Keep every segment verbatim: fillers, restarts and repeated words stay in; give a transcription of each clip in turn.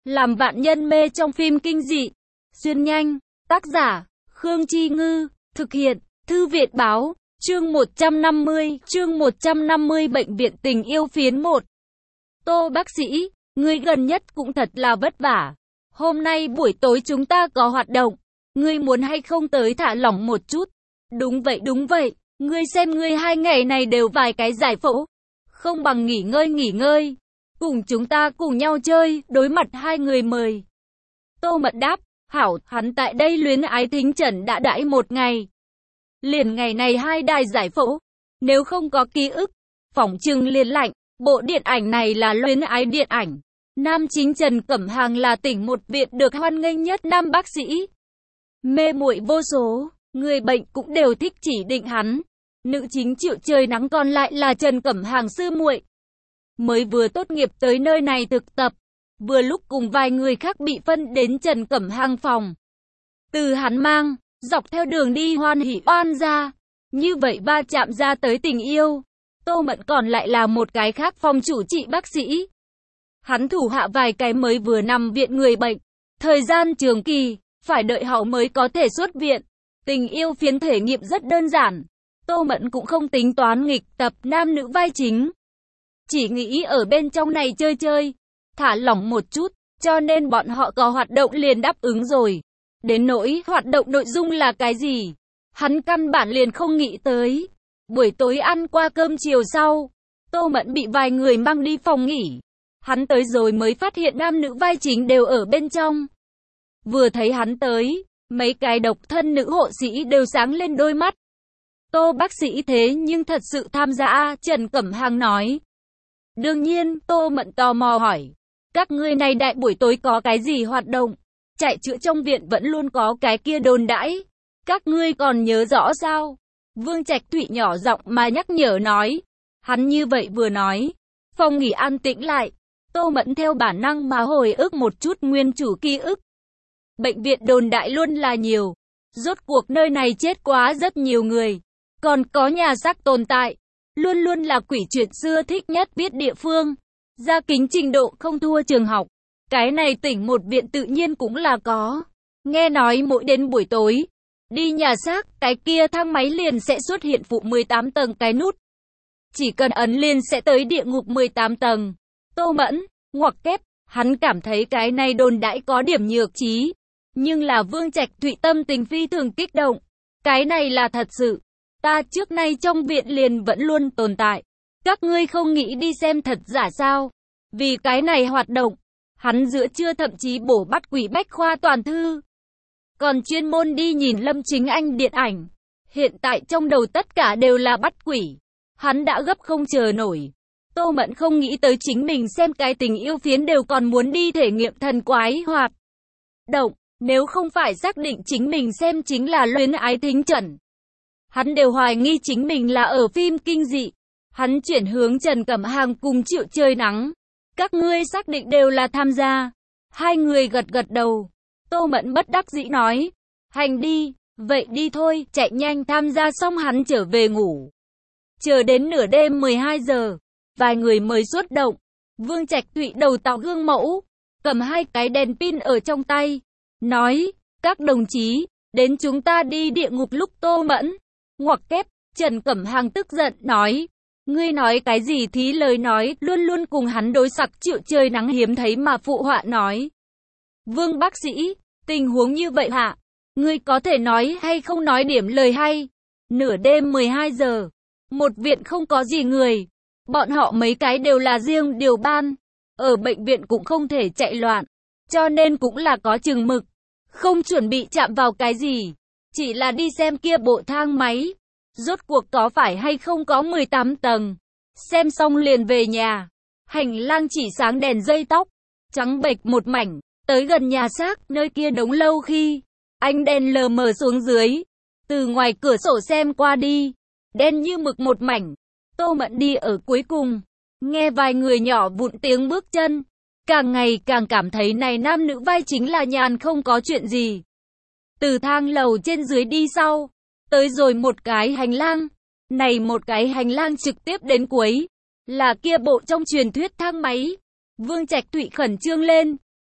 Làm vạn nhân mê trong phim kinh dị. Xuyên nhanh. Tác giả, Khương Chi Ngư. Thực hiện, Thư viện Báo. Chương một trăm năm mươi. Chương một trăm năm mươi Bệnh viện tình yêu phiến một. Tô bác sĩ, ngươi gần nhất cũng thật là vất vả. Hôm nay buổi tối chúng ta có hoạt động. Ngươi muốn hay không tới thả lỏng một chút? Đúng vậy đúng vậy. Ngươi xem ngươi hai ngày này đều vài cái giải phẫu. Không bằng nghỉ ngơi nghỉ ngơi. Cùng chúng ta cùng nhau chơi, đối mặt hai người mời. Tô Mẫn đáp, hảo, hắn tại đây luyến ái thính trần đã đãi một ngày. Liền ngày này hai đài giải phẫu. Nếu không có ký ức, phỏng chừng liền lạnh. Bộ điện ảnh này là luyến ái điện ảnh. Nam chính Trần Cẩm Hàng là tỉnh một viện được hoan nghênh nhất nam bác sĩ. Mê muội vô số, người bệnh cũng đều thích chỉ định hắn. Nữ chính chịu trời nắng còn lại là Trần Cẩm Hàng sư muội. Mới vừa tốt nghiệp tới nơi này thực tập, vừa lúc cùng vài người khác bị phân đến Trần Cẩm Hàng phòng. Từ hắn mang, dọc theo đường đi hoan hỉ oan ra, như vậy va chạm ra tới tình yêu. Tô Mẫn còn lại là một cái khác phòng chủ trị bác sĩ. Hắn thủ hạ vài cái mới vừa nằm viện người bệnh, thời gian trường kỳ, phải đợi họ mới có thể xuất viện. Tình yêu phiến thể nghiệm rất đơn giản. Tô Mẫn cũng không tính toán nghịch tập nam nữ vai chính. Chỉ nghĩ ở bên trong này chơi chơi, thả lỏng một chút, cho nên bọn họ có hoạt động liền đáp ứng rồi. Đến nỗi hoạt động nội dung là cái gì, hắn căn bản liền không nghĩ tới. Buổi tối ăn qua cơm chiều sau, Tô Mẫn bị vài người mang đi phòng nghỉ. Hắn tới rồi mới phát hiện nam nữ vai chính đều ở bên trong. Vừa thấy hắn tới, mấy cái độc thân nữ hộ sĩ đều sáng lên đôi mắt. Tô bác sĩ thế nhưng thật sự tham gia, Trần Cẩm Hàng nói. Đương nhiên, Tô Mẫn tò mò hỏi. Các ngươi này đại buổi tối có cái gì hoạt động? Chạy chữa trong viện vẫn luôn có cái kia đồn đãi. Các ngươi còn nhớ rõ sao? Vương Trạch Thụy nhỏ giọng mà nhắc nhở nói. Hắn như vậy vừa nói. Phòng nghỉ an tĩnh lại. Tô Mẫn theo bản năng mà hồi ức một chút nguyên chủ ký ức. Bệnh viện đồn đại luôn là nhiều. Rốt cuộc nơi này chết quá rất nhiều người. Còn có nhà xác tồn tại. Luôn luôn là quỷ chuyện xưa thích nhất biết địa phương. Gia kính trình độ không thua trường học. Cái này tỉnh một viện tự nhiên cũng là có. Nghe nói mỗi đến buổi tối, đi nhà xác, cái kia thang máy liền sẽ xuất hiện phụ mười tám tầng cái nút. Chỉ cần ấn liền sẽ tới địa ngục mười tám tầng. Tô Mẫn, ngoặc kép, hắn cảm thấy cái này đồn đãi có điểm nhược trí. Nhưng là Vương Trạch Thụy tâm tình phi thường kích động. Cái này là thật sự. Ta trước nay trong viện liền vẫn luôn tồn tại. Các ngươi không nghĩ đi xem thật giả sao? Vì cái này hoạt động, hắn giữa trưa thậm chí bổ bắt quỷ bách khoa toàn thư. Còn chuyên môn đi nhìn Lâm Chính Anh điện ảnh. Hiện tại trong đầu tất cả đều là bắt quỷ. Hắn đã gấp không chờ nổi. Tô Mẫn không nghĩ tới chính mình xem cái tình yêu phiến đều còn muốn đi thể nghiệm thần quái hoạt động. Nếu không phải xác định chính mình xem chính là luyến ái thính trần. Hắn đều hoài nghi chính mình là ở phim kinh dị. Hắn chuyển hướng Trần Cẩm Hàng cùng Triệu Trời Nắng. Các ngươi xác định đều là tham gia. Hai người gật gật đầu. Tô Mẫn bất đắc dĩ nói. Hành đi, vậy đi thôi, chạy nhanh tham gia xong hắn trở về ngủ. Chờ đến nửa đêm mười hai giờ, vài người mới xuất động. Vương Trạch Thụy đầu tàu gương mẫu, cầm hai cái đèn pin ở trong tay. Nói, các đồng chí, đến chúng ta đi địa ngục lúc. Tô Mẫn, ngoặc kép, Trần Cẩm Hàng tức giận nói. Ngươi nói cái gì thí lời nói, luôn luôn cùng hắn đối sặc. Triệu Trời Nắng hiếm thấy mà phụ họa nói. Vương bác sĩ, tình huống như vậy hả? Ngươi có thể nói hay không nói điểm lời hay? Nửa đêm mười hai giờ, một viện không có gì người. Bọn họ mấy cái đều là riêng điều ban. Ở bệnh viện cũng không thể chạy loạn. Cho nên cũng là có chừng mực. Không chuẩn bị chạm vào cái gì. Chỉ là đi xem kia bộ thang máy. Rốt cuộc có phải hay không có mười tám tầng. Xem xong liền về nhà. Hành lang chỉ sáng đèn dây tóc. Trắng bệch một mảnh. Tới gần nhà xác, nơi kia đống lâu khi. Ánh đèn lờ mờ xuống dưới. Từ ngoài cửa sổ xem qua đi. Đen như mực một mảnh. Tô Mẫn đi ở cuối cùng. Nghe vài người nhỏ vụn tiếng bước chân. Càng ngày càng cảm thấy này nam nữ vai chính là nhàn không có chuyện gì. Từ thang lầu trên dưới đi sau. Tới rồi một cái hành lang. Này một cái hành lang trực tiếp đến cuối. Là kia bộ trong truyền thuyết thang máy. Vương Trạch Thụy khẩn trương lên.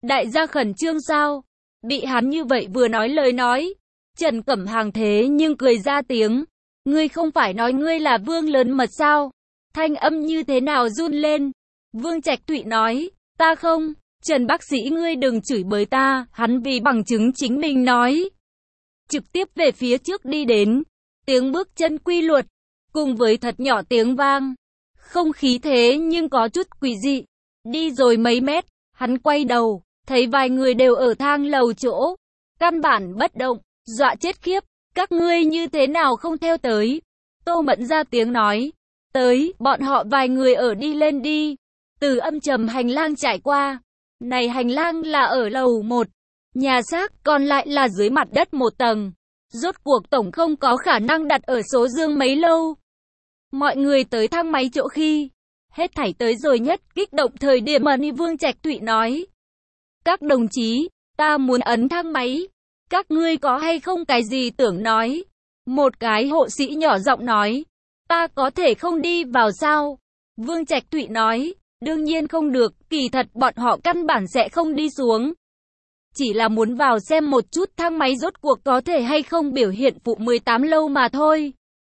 Đại gia khẩn trương sao? Bị hắn như vậy vừa nói lời nói. Trần Cẩm Hằng thế nhưng cười ra tiếng. Ngươi không phải nói ngươi là Vương lớn mật sao? Thanh âm như thế nào run lên? Vương Trạch Thụy nói, ta không. Trần bác sĩ ngươi đừng chửi bới ta, hắn vì bằng chứng chính mình nói. Trực tiếp về phía trước đi đến. Tiếng bước chân quy luật, cùng với thật nhỏ tiếng vang. Không khí thế nhưng có chút quỷ dị. Đi rồi mấy mét, hắn quay đầu, thấy vài người đều ở thang lầu chỗ. Căn bản bất động, dọa chết khiếp. Các ngươi như thế nào không theo tới? Tô Mẫn ra tiếng nói. Tới, bọn họ vài người ở đi lên đi. Từ âm trầm hành lang trải qua. Này hành lang là ở lầu một. Nhà xác còn lại là dưới mặt đất một tầng. Rốt cuộc tổng không có khả năng đặt ở số dương mấy lâu. Mọi người tới thang máy chỗ khi. Hết thảy tới rồi nhất kích động thời điểm mà Ni Vương Trạch Thụy nói. Các đồng chí, ta muốn ấn thang máy. Các ngươi có hay không cái gì tưởng nói? Một cái hộ sĩ nhỏ giọng nói. Ta có thể không đi vào sao? Vương Trạch Thụy nói. Đương nhiên không được, kỳ thật bọn họ căn bản sẽ không đi xuống. Chỉ là muốn vào xem một chút thang máy rốt cuộc có thể hay không biểu hiện phụ mười tám lâu mà thôi.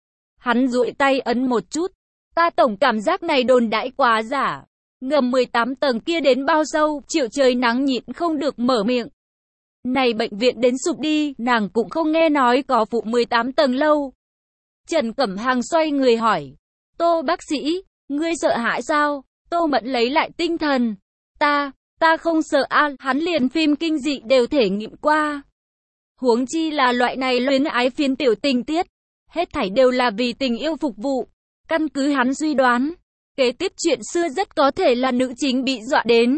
Hắn duỗi tay ấn một chút. Ta tổng cảm giác này đồn đãi quá giả. Ngầm mười tám tầng kia đến bao sâu, Triệu Trời Nắng nhịn không được mở miệng. Này bệnh viện đến sụp đi, nàng cũng không nghe nói có phụ mười tám tầng lâu. Trần Cẩm Hằng xoay người hỏi. Tô bác sĩ, ngươi sợ hãi sao? Tô Mẫn lấy lại tinh thần. Ta, ta không sợ a, hắn liền phim kinh dị đều thể nghiệm qua. Huống chi là loại này luyến ái phiến tiểu tình tiết. Hết thảy đều là vì tình yêu phục vụ. Căn cứ hắn suy đoán, kế tiếp chuyện xưa rất có thể là nữ chính bị dọa đến.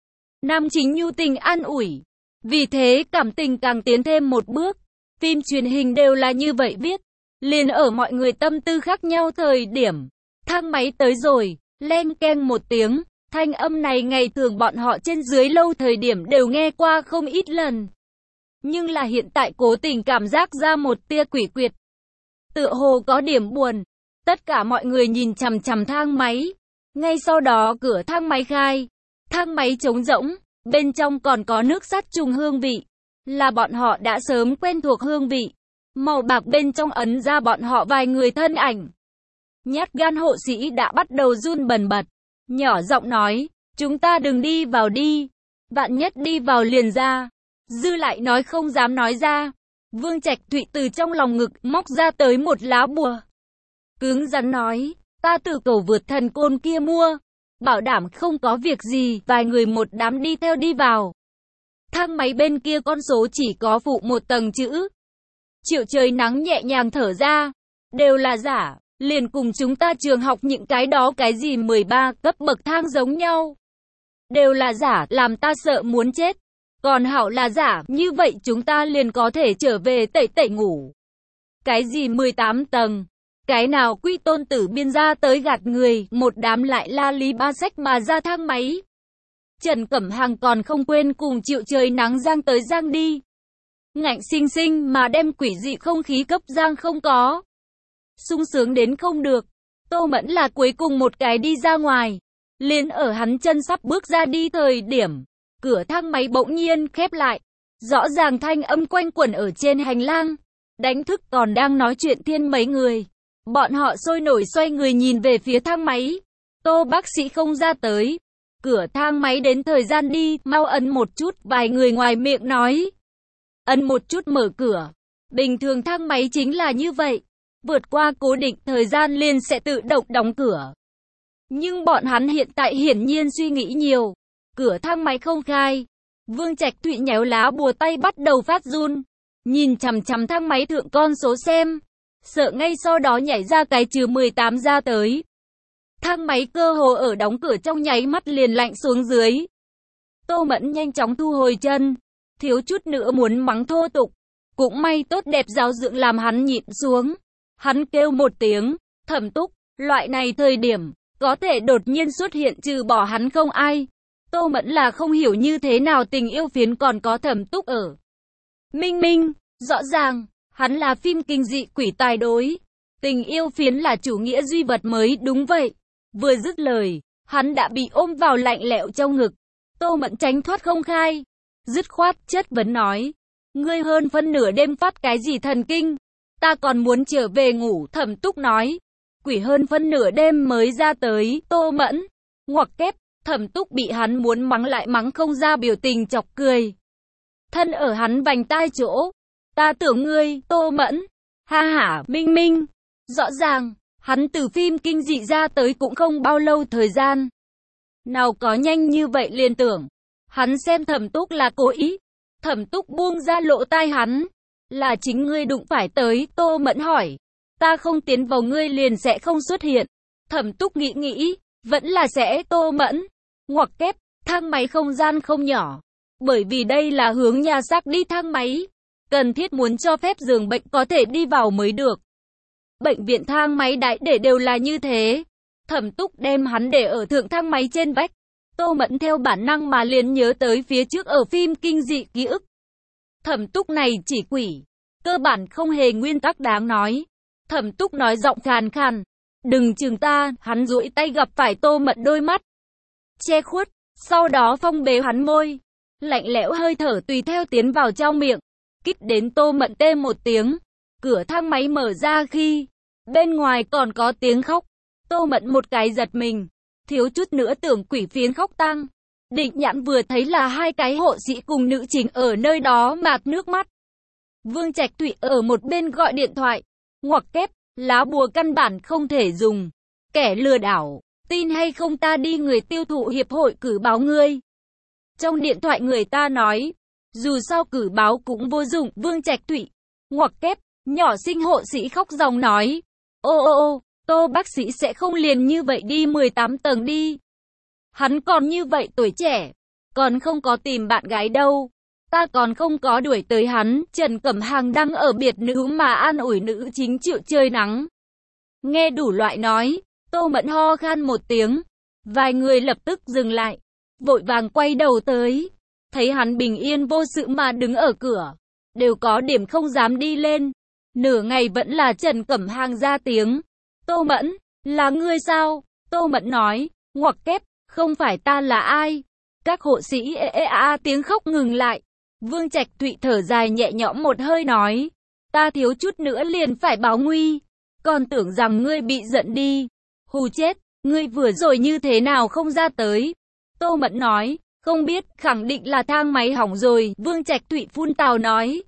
Nam chính nhu tình an ủi. Vì thế cảm tình càng tiến thêm một bước. Phim truyền hình đều là như vậy viết. Liền ở mọi người tâm tư khác nhau thời điểm. Thang máy tới rồi, len keng một tiếng. Thanh âm này ngày thường bọn họ trên dưới lâu thời điểm đều nghe qua không ít lần. Nhưng là hiện tại cố tình cảm giác ra một tia quỷ quyệt. Tựa hồ có điểm buồn. Tất cả mọi người nhìn chằm chằm thang máy. Ngay sau đó cửa thang máy khai. Thang máy trống rỗng. Bên trong còn có nước sắt trùng hương vị. Là bọn họ đã sớm quen thuộc hương vị. Màu bạc bên trong ấn ra bọn họ vài người thân ảnh. Nhát gan hộ sĩ đã bắt đầu run bần bật. Nhỏ giọng nói. Chúng ta đừng đi vào đi. Vạn nhất đi vào liền ra. Dư lại nói không dám nói ra. Vương Trạch Thụy từ trong lòng ngực móc ra tới một lá bùa. Cứng rắn nói. Ta từ cầu vượt thần côn kia mua. Bảo đảm không có việc gì. Vài người một đám đi theo đi vào. Thang máy bên kia con số chỉ có phụ một tầng chữ. Triệu Trời Nắng nhẹ nhàng thở ra. Đều là giả. Liền cùng chúng ta trường học những cái đó cái gì mười ba cấp bậc thang giống nhau. Đều là giả, làm ta sợ muốn chết. Còn hảo là giả, như vậy chúng ta liền có thể trở về tẩy tẩy ngủ. Cái gì mười tám tầng? Cái nào quy tôn tử biên ra tới gạt người, một đám lại la lý ba sách mà ra thang máy. Trần Cẩm Hằng còn không quên cùng Triệu Trời Nắng giang tới giang đi. Ngạnh sinh sinh mà đem quỷ dị không khí cấp giang không có. Sung sướng đến không được. Tô Mẫn là cuối cùng một cái đi ra ngoài. Liền ở hắn chân sắp bước ra đi thời điểm. Cửa thang máy bỗng nhiên khép lại. Rõ ràng thanh âm quanh quẩn ở trên hành lang. Đánh thức còn đang nói chuyện thiên mấy người. Bọn họ sôi nổi xoay người nhìn về phía thang máy. Tô bác sĩ không ra tới. Cửa thang máy đến thời gian đi, mau ấn một chút, vài người ngoài miệng nói. Ấn một chút mở cửa. Bình thường thang máy chính là như vậy. Vượt qua cố định thời gian liền sẽ tự động đóng cửa. Nhưng bọn hắn hiện tại hiển nhiên suy nghĩ nhiều. Cửa thang máy không khai. Vương Trạch Thụy nhéo lá bùa tay bắt đầu phát run. Nhìn chằm chằm thang máy thượng con số xem. Sợ ngay sau đó nhảy ra cái trừ mười tám ra tới. Thang máy cơ hồ ở đóng cửa trong nháy mắt liền lạnh xuống dưới. Tô Mẫn nhanh chóng thu hồi chân. Thiếu chút nữa muốn mắng thô tục. Cũng may tốt đẹp giáo dưỡng làm hắn nhịn xuống. Hắn kêu một tiếng. Thẩm Túc. Loại này thời điểm. Có thể đột nhiên xuất hiện trừ bỏ hắn không ai. Tô Mẫn là không hiểu như thế nào tình yêu phiến còn có Thẩm Túc ở. Minh Minh. Rõ ràng. Hắn là phim kinh dị quỷ tài đối. Tình yêu phiến là chủ nghĩa duy vật mới đúng vậy. Vừa dứt lời. Hắn đã bị ôm vào lạnh lẽo trong ngực. Tô Mẫn tránh thoát không khai. dứt khoát chất vấn nói. Ngươi hơn phân nửa đêm phát cái gì thần kinh? Ta còn muốn trở về ngủ, Thẩm Túc nói. Quỷ hơn phân nửa đêm mới ra tới, Tô Mẫn. Ngoặc kép, Thẩm Túc bị hắn muốn mắng lại mắng không ra, biểu tình chọc cười. Thân ở hắn vành tai chỗ. Ta tưởng ngươi, Tô Mẫn. Ha hả, Minh Minh. Rõ ràng, hắn từ phim kinh dị ra tới cũng không bao lâu thời gian. Nào có nhanh như vậy liền tưởng. Hắn xem Thẩm Túc là cố ý. Thẩm Túc buông ra lỗ tai hắn. Là chính ngươi đụng phải tới, Tô Mẫn hỏi. Ta không tiến vào ngươi liền sẽ không xuất hiện. Thẩm Túc nghĩ nghĩ, vẫn là sẽ, Tô Mẫn. Ngoặc kép, thang máy không gian không nhỏ. Bởi vì đây là hướng nhà xác đi thang máy. Cần thiết muốn cho phép giường bệnh có thể đi vào mới được. Bệnh viện thang máy đại để đều là như thế. Thẩm Túc đem hắn để ở thượng thang máy trên vách. Tô Mẫn theo bản năng mà liền nhớ tới phía trước ở phim kinh dị ký ức. Thẩm Túc này chỉ quỷ, cơ bản không hề nguyên tắc đáng nói. Thẩm Túc nói giọng khàn khàn. Đừng chừng ta, hắn duỗi tay gặp phải Tô Mẫn đôi mắt. Che khuất, sau đó phong bế hắn môi. Lạnh lẽo hơi thở tùy theo tiến vào trong miệng. Kích đến Tô Mẫn tê một tiếng. Cửa thang máy mở ra khi bên ngoài còn có tiếng khóc. Tô Mẫn một cái giật mình. Thiếu chút nữa tưởng quỷ phiến khóc tang. Định Nhãn vừa thấy là hai cái hộ sĩ cùng nữ chính ở nơi đó mạt nước mắt. Vương Trạch Thụy ở một bên gọi điện thoại. Ngoặc kép, lá bùa căn bản không thể dùng. Kẻ lừa đảo, tin hay không ta đi người tiêu thụ hiệp hội cử báo ngươi. Trong điện thoại người ta nói, dù sao cử báo cũng vô dụng. Vương Trạch Thụy, ngoặc kép, nhỏ sinh hộ sĩ khóc ròng nói. Ô ô ô, Tô bác sĩ sẽ không liền như vậy đi mười tám tầng đi. Hắn còn như vậy tuổi trẻ, còn không có tìm bạn gái đâu. Ta còn không có đuổi tới hắn. Trần Cẩm Hằng đang ở biệt nữ mà an ủi nữ chính chịu trời nắng. Nghe đủ loại nói, Tô Mẫn ho khan một tiếng. Vài người lập tức dừng lại, vội vàng quay đầu tới. Thấy hắn bình yên vô sự mà đứng ở cửa, đều có điểm không dám đi lên. Nửa ngày vẫn là Trần Cẩm Hằng ra tiếng. Tô Mẫn, là ngươi sao? Tô Mẫn nói, ngoặc kép, không phải ta là ai? Các hộ sĩ ê ê a tiếng khóc ngừng lại. Vương Trạch Thụy thở dài nhẹ nhõm một hơi nói, ta thiếu chút nữa liền phải báo nguy, còn tưởng rằng ngươi bị giận đi. Hù chết, ngươi vừa rồi như thế nào không ra tới? Tô Mẫn nói, không biết, khẳng định là thang máy hỏng rồi. Vương Trạch Thụy phun tào nói,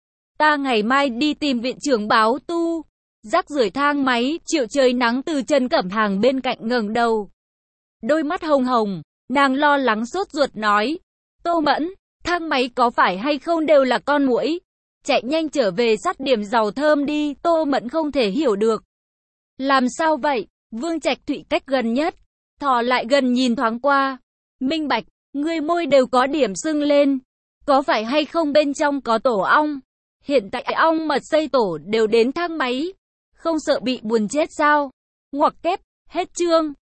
ta ngày mai đi tìm viện trưởng báo tu. Rác rưởi thang máy, chịu trời nắng. Từ Trần Cẩm Hằng bên cạnh ngẩng đầu, đôi mắt hồng hồng, nàng lo lắng sốt ruột nói, Tô Mẫn, thang máy có phải hay không đều là con muỗi. Chạy nhanh trở về sát điểm dầu thơm đi. Tô Mẫn không thể hiểu được. Làm sao vậy? Vương Trạch Thụy cách gần nhất, thò lại gần nhìn thoáng qua. Minh bạch, người môi đều có điểm sưng lên. Có phải hay không bên trong có tổ ong? Hiện tại ong mật xây tổ đều đến thang máy. Không sợ bị buồn chết sao? Ngoặc kép, hết chương.